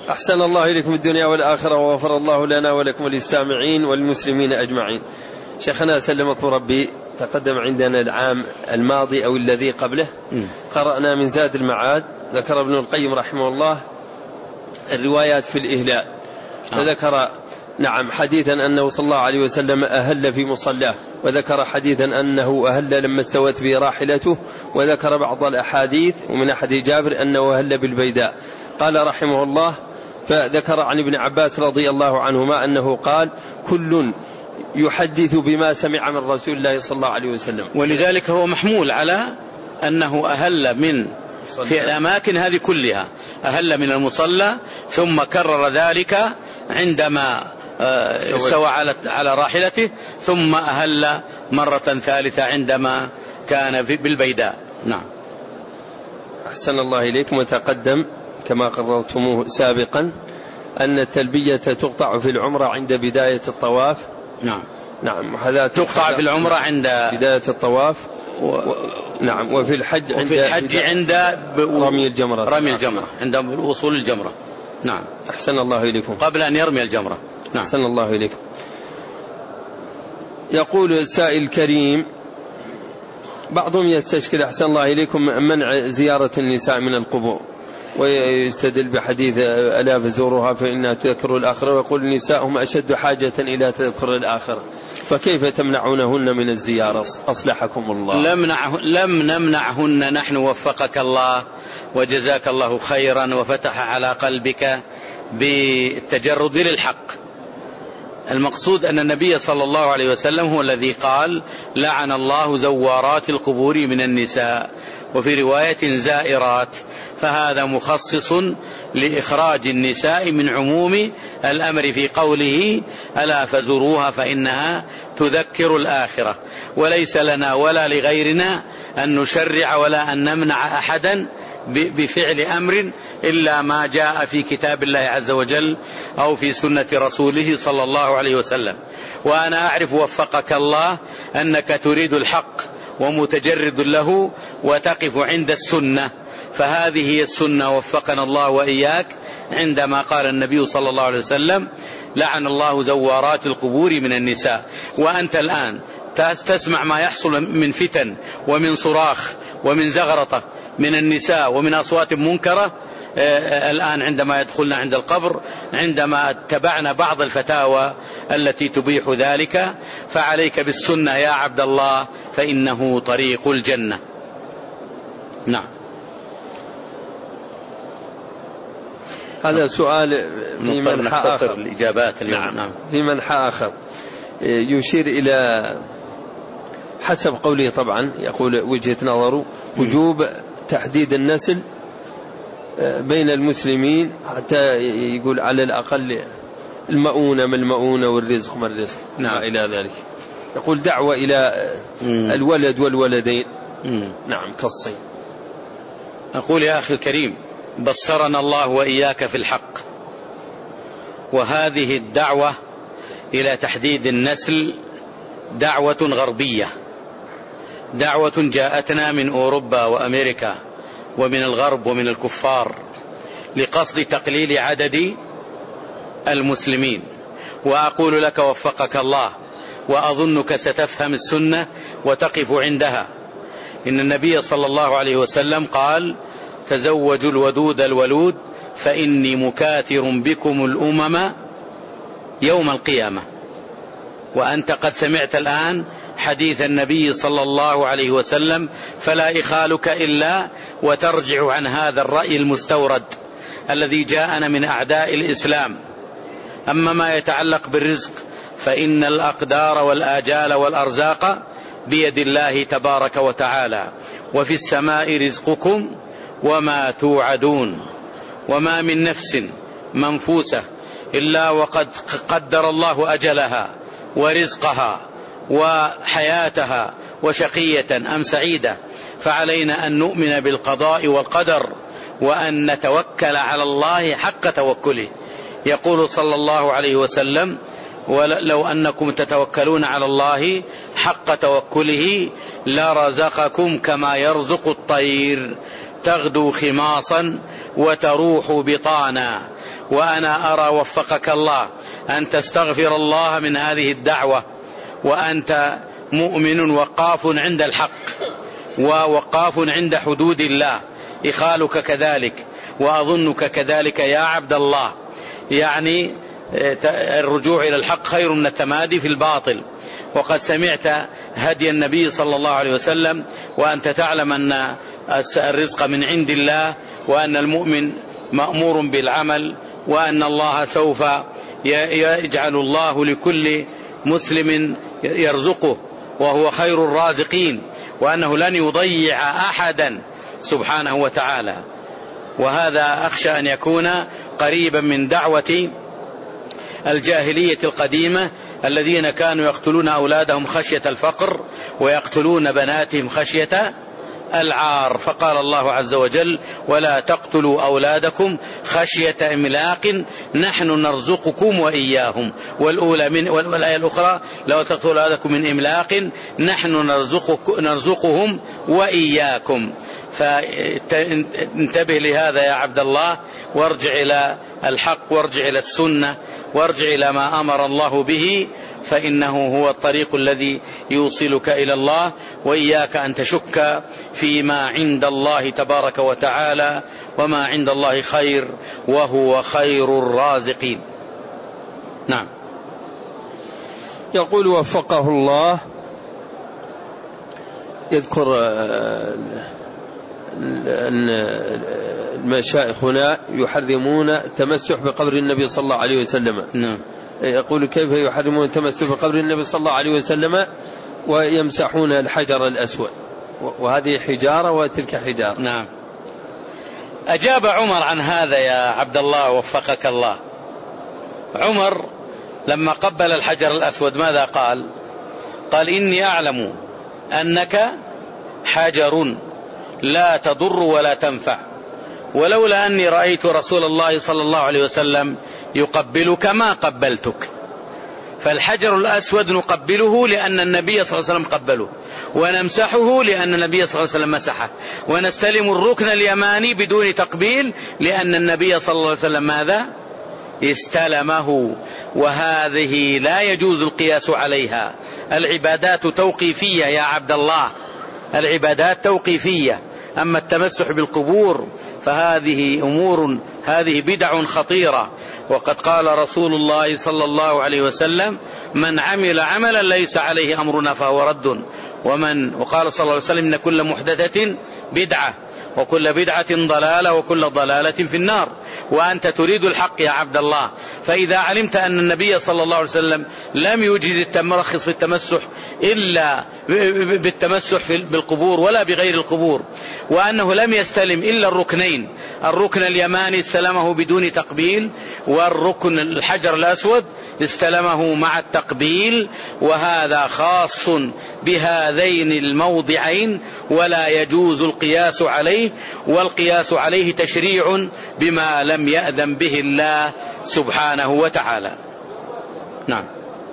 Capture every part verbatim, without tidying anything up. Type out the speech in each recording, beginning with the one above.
أحسن الله إليكم الدنيا والآخرة، وغفر الله لنا ولكم وللسامعين والمسلمين أجمعين. شيخنا سلمكم ربي، تقدم عندنا العام الماضي أو الذي قبله م. قرأنا من زاد المعاد، ذكر ابن القيم رحمه الله الروايات في الإهلاء، فذكر نعم حديثا أنه صلى الله عليه وسلم أهل في مصلاه، وذكر حديثا أنه أهل لما استوت به راحلته، وذكر بعض الأحاديث ومن حديث جابر أنه أهل بالبيداء. قال رحمه الله: فذكر عن ابن عباس رضي الله عنهما أنه قال: كل يحدث بما سمع من رسول الله صلى الله عليه وسلم. ولذلك هو محمول على أنه أهل من في الأماكن هذه كلها، أهل من المصلى ثم كرر ذلك عندما استوى على راحلته، ثم أهل مرة ثالثة عندما كان بالبيداء. نعم. أحسن الله إليكم. وتقدم كما قررتموه سابقا أن التلبية تقطع في العمرة عند بداية الطواف. نعم نعم، هذا تقطع في العمرة عند بداية الطواف و... نعم. وفي الحج عند وفي الحج عند رمي الجمرة رمي الجمرة عند وصول الجمرة. نعم. أحسن الله إليكم. قبل أن يرمي الجمرة. نعم. أحسن الله إليكم. يقول السائل الكريم: بعضهم يستشكل أحسن الله إليكم منع زيارة النساء من القبور، ويستدل بحديث ألا فزوروها فإنها تذكر الآخرة، ويقول النساء هم أشد حاجة إلى تذكر الآخرة، فكيف تمنعونهن من الزيارة أصلحكم الله؟ لم لم نمنعهن نحن، وفقك الله وجزاك الله خيرا وفتح على قلبك بالتجرد للحق. المقصود أن النبي صلى الله عليه وسلم هو الذي قال: لعن الله زوارات القبور من النساء، وفي رواية زائرات، فهذا مخصص لإخراج النساء من عموم الأمر في قوله: ألا فزوروها فإنها تذكر الآخرة. وليس لنا ولا لغيرنا أن نشرع ولا أن نمنع أحدا بفعل أمر إلا ما جاء في كتاب الله عز وجل أو في سنة رسوله صلى الله عليه وسلم. وأنا أعرف وفقك الله أنك تريد الحق ومتجرد له وتقف عند السنة، فهذه هي السنة وفقنا الله وإياك، عندما قال النبي صلى الله عليه وسلم: لعن الله زوارات القبور من النساء. وأنت الآن تسمع ما يحصل من فتن ومن صراخ ومن زغرطة من النساء ومن أصوات منكرة الآن عندما يدخلنا عند القبر، عندما اتبعنا بعض الفتاوى التي تبيح ذلك. فعليك بالسنة يا عبد الله، فإنه طريق الجنة. نعم. هذا سؤال في منحى آخر، الإجابات اليوم. نعم. نعم. في منحى آخر يشير إلى حسب قوله طبعا، يقول وجهة نظره وجوب تحديد النسل بين المسلمين، حتى يقول على الأقل المؤونة ما المؤونة والرزق ما الرزق. نعم. إلى ذلك يقول دعوة إلى مم. الولد والولدين. مم. نعم كالصين. أقول يا أخي الكريم: بصرنا الله وإياك في الحق، وهذه الدعوة إلى تحديد النسل دعوة غربية، دعوة جاءتنا من أوروبا وأمريكا ومن الغرب ومن الكفار لقصد تقليل عدد المسلمين. وأقول لك وفقك الله، وأظنك ستفهم السنة وتقف عندها، إن النبي صلى الله عليه وسلم قال: تزوجوا الودود الولود فإني مكاثر بكم الأمم يوم القيامة. وأنت قد سمعت الآن حديث النبي صلى الله عليه وسلم، فلا إخالك إلا وترجع عن هذا الرأي المستورد الذي جاءنا من أعداء الإسلام. أما ما يتعلق بالرزق فإن الأقدار والآجال والأرزاق بيد الله تبارك وتعالى، وفي السماء رزقكم وما توعدون، وما من نفس منفوسة إلا وقد قدر الله أجلها ورزقها وحياتها وشقية أم سعيدة. فعلينا أن نؤمن بالقضاء والقدر، وأن نتوكل على الله حق توكله. يقول صلى الله عليه وسلم: ولو أنكم تتوكلون على الله حق توكله لرزقكم كما يرزق الطير، تغدو خماصا وتروح بطانا. وأنا أرى وفقك الله أن تستغفر الله من هذه الدعوة، وأنت مؤمن وقاف عند الحق ووقاف عند حدود الله، إخالك كذلك وأظنك كذلك يا عبد الله. يعني الرجوع إلى الحق خير من التمادي في الباطل. وقد سمعت هدي النبي صلى الله عليه وسلم، وأنت تعلم أن الرزق من عند الله، وأن المؤمن مأمور بالعمل، وأن الله سوف يجعل الله لكل مسلم يرزقه وهو خير الرازقين، وأنه لن يضيع أحدا سبحانه وتعالى. وهذا أخشى أن يكون قريبا من دعوة الجاهلية القديمة الذين كانوا يقتلون أولادهم خشية الفقر ويقتلون بناتهم خشية العار. فقال الله عز وجل: ولا تقتلوا أولادكم خشية إملاق نحن نرزقكم وإياهم. والأولى من والآية الأخرى: لو تقتلوا أولادكم من إملاق نحن نرزق نرزقهم وإياكم. فانتبه لهذا يا عبد الله، وارجع إلى الحق، وارجع إلى السنة، وارجع إلى ما أمر الله به، فإنه هو الطريق الذي يوصلك إلى الله. وإياك أن تشك فيما عند الله تبارك وتعالى، وما عند الله خير، وهو خير الرازقين. نعم. يقول وفقه الله، يذكر أن المشايخ هنا يحرمون التمسح بقبر النبي صلى الله عليه وسلم. نعم. يقول: كيف يحرمون التمسح بقبر النبي صلى الله عليه وسلم ويمسحون الحجر الأسود، وهذه حجارة وتلك حجارة؟ نعم. أجاب عمر عن هذا يا عبد الله وفقك الله. عمر لما قبل الحجر الأسود ماذا قال؟ قال: إني أعلم أنك حجر لا تضر ولا تنفع، ولولا أني رأيت رسول الله صلى الله عليه وسلم يقبلك ما قبلتك. فالحجر الأسود نقبله لأن النبي صلى الله عليه وسلم قبله، ونمسحه لأن النبي صلى الله عليه وسلم مسحه، ونستلم الركن اليماني بدون تقبيل لأن النبي صلى الله عليه وسلم ماذا؟ استلمه. وهذه لا يجوز القياس عليها. العبادات توقيفية يا عبد الله، العبادات توقيفية. أما التمسح بالقبور فهذه أمور، هذه بدع خطيرة. وقد قال رسول الله صلى الله عليه وسلم: من عمل عملا ليس عليه أمرنا فهو رد. ومن وقال صلى الله عليه وسلم: إن كل محدثة بدعة، وكل بدعة ضلالة، وكل ضلالة في النار. وأنت تريد الحق يا عبد الله، فإذا علمت أن النبي صلى الله عليه وسلم لم يوجد التمرخص في التمسح إلا بالتمسح بالقبور ولا بغير القبور، وأنه لم يستلم إلا الركنين، الركن اليماني استلمه بدون تقبيل، والركن الحجر الأسود استلمه مع التقبيل، وهذا خاص بهذين الموضعين ولا يجوز القياس عليه، والقياس عليه تشريع بما لم يأذن به الله سبحانه وتعالى. نعم.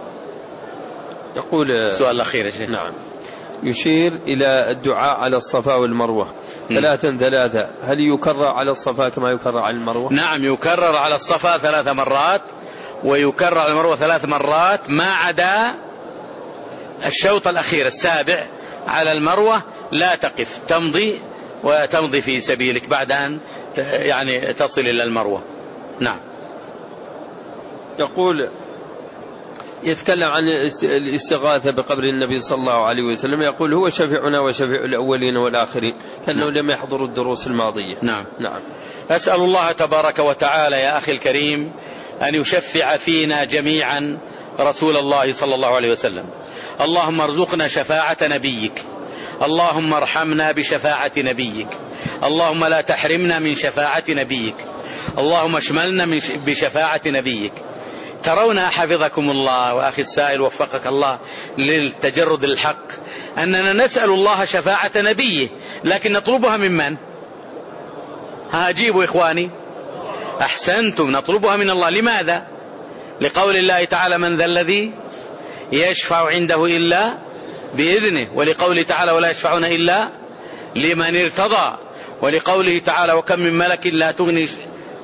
يقول السؤال الأخير يا شيخ. نعم. يشير إلى الدعاء على الصفا والمروة ثلاثا ثلاثة، هل يكرر على الصفا كما يكرر على المروة؟ نعم، يكرر على الصفا ثلاث مرات، ويكرر على المروة ثلاث مرات، ما عدا الشوط الأخير السابع على المروة لا تقف، تمضي وتمضي في سبيلك بعد أن يعني تصل إلى المروة. نعم. يقول يتكلم عن الاستغاثة بقبر النبي صلى الله عليه وسلم، يقول: هو شفيعنا وشفيع الأولين والآخرين، كأنه لم يحضر الدروس الماضية. نعم. نعم. أسأل الله تبارك وتعالى يا أخي الكريم أن يشفع فينا جميعا رسول الله صلى الله عليه وسلم. اللهم ارزقنا شفاعة نبيك، اللهم ارحمنا بشفاعة نبيك، اللهم لا تحرمنا من شفاعة نبيك، اللهم اشملنا بشفاعة نبيك. ترون حفظكم الله وأخي السائل وفقك الله للتجرد الحق أننا نسأل الله شفاعة نبيه، لكن نطلبها من من؟ ها أجيبوا إخواني، أحسنتم، نطلبها من الله. لماذا؟ لقول الله تعالى: من ذا الذي يشفع عنده إلا بإذنه، ولقوله تعالى: ولا يشفعون إلا لمن ارتضى، ولقوله تعالى: وكم من ملك لا تغني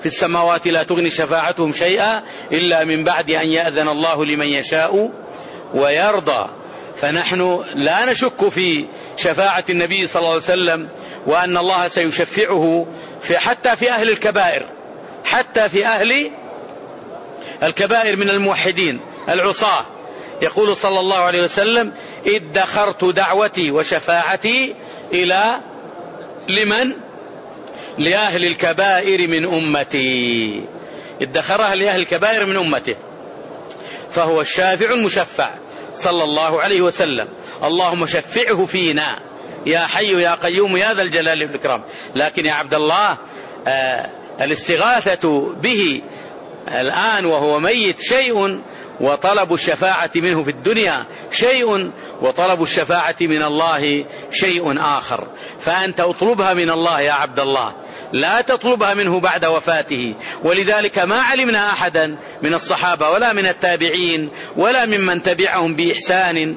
في السماوات لا تغني شفاعتهم شيئا إلا من بعد أن يأذن الله لمن يشاء ويرضى. فنحن لا نشك في شفاعة النبي صلى الله عليه وسلم، وأن الله سيشفعه في حتى في أهل الكبائر، حتى في أهل الكبائر من الموحدين العصاة. يقول صلى الله عليه وسلم: ادخرت دعوتي وشفاعتي إلى لمن؟ لأهل الكبائر من أمتي. ادخرها لأهل الكبائر من أمته، فهو الشافع المشفع صلى الله عليه وسلم. اللهم شفعه فينا يا حي يا قيوم يا ذا الجلال والإكرام. لكن يا عبد الله، آه الاستغاثة به الآن وهو ميت شيء، وطلب الشفاعة منه في الدنيا شيء، وطلب الشفاعة من الله شيء آخر. فأنت اطلبها من الله يا عبد الله، لا تطلبها منه بعد وفاته. ولذلك ما علمنا أحدا من الصحابة ولا من التابعين ولا ممن تبعهم بإحسان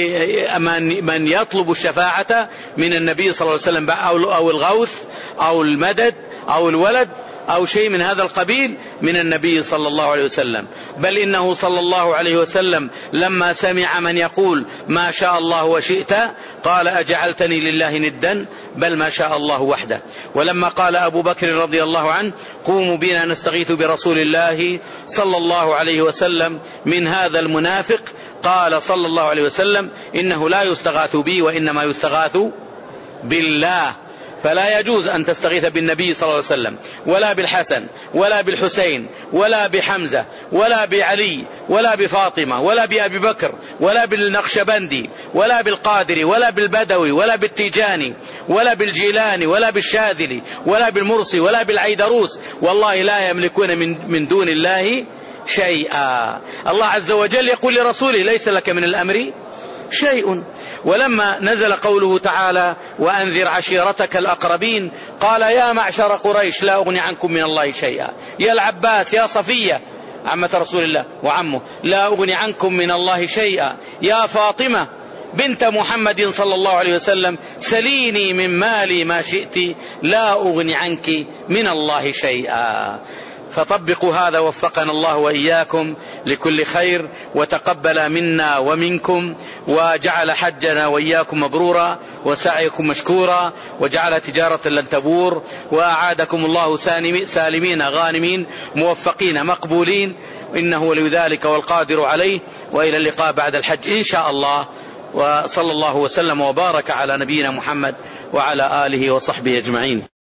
من يطلب الشفاعة من النبي صلى الله عليه وسلم، أو الغوث أو المدد أو الولد أو شيء من هذا القبيل من النبي صلى الله عليه وسلم. بل إنه صلى الله عليه وسلم لما سمع من يقول ما شاء الله وشئت قال: أجعلتني لله ندا؟ بل ما شاء الله وحده. ولما قال أبو بكر رضي الله عنه: قوموا بنا نستغيث برسول الله صلى الله عليه وسلم من هذا المنافق، قال صلى الله عليه وسلم: إنه لا يستغاث بي وإنما يستغاث بالله. فلا يجوز أن تستغيث بالنبي صلى الله عليه وسلم ولا بالحسن ولا بالحسين ولا بحمزة ولا بعلي ولا بفاطمة ولا بأبي بكر ولا بالنقشبندي ولا بالقادري ولا بالبدوي ولا بالتيجاني ولا بالجيلاني ولا بالشاذلي ولا بالمرسي ولا بالعيدروس. والله لا يملكون من, من دون الله شيئا. الله عز وجل يقول لرسوله: ليس لك من الأمر شيء. ولما نزل قوله تعالى: وأنذر عشيرتك الأقربين، قال: يا معشر قريش لا أغني عنكم من الله شيئا. يا العباس، يا صفية عمة رسول الله وعمه، لا أغني عنكم من الله شيئا. يا فاطمة بنت محمد صلى الله عليه وسلم، سليني من مالي ما شئت لا أغني عنك من الله شيئا. فطبقوا هذا، وفقنا الله وإياكم لكل خير، وتقبل منا ومنكم، وجعل حجنا وإياكم مبرورا، وسعيكم مشكورا، وجعل تجارة لن تبور، وأعادكم الله سالمين غانمين موفقين مقبولين، إنه ولي ذلك والقادر عليه. وإلى اللقاء بعد الحج إن شاء الله، وصلى الله وسلم وبارك على نبينا محمد وعلى آله وصحبه أجمعين.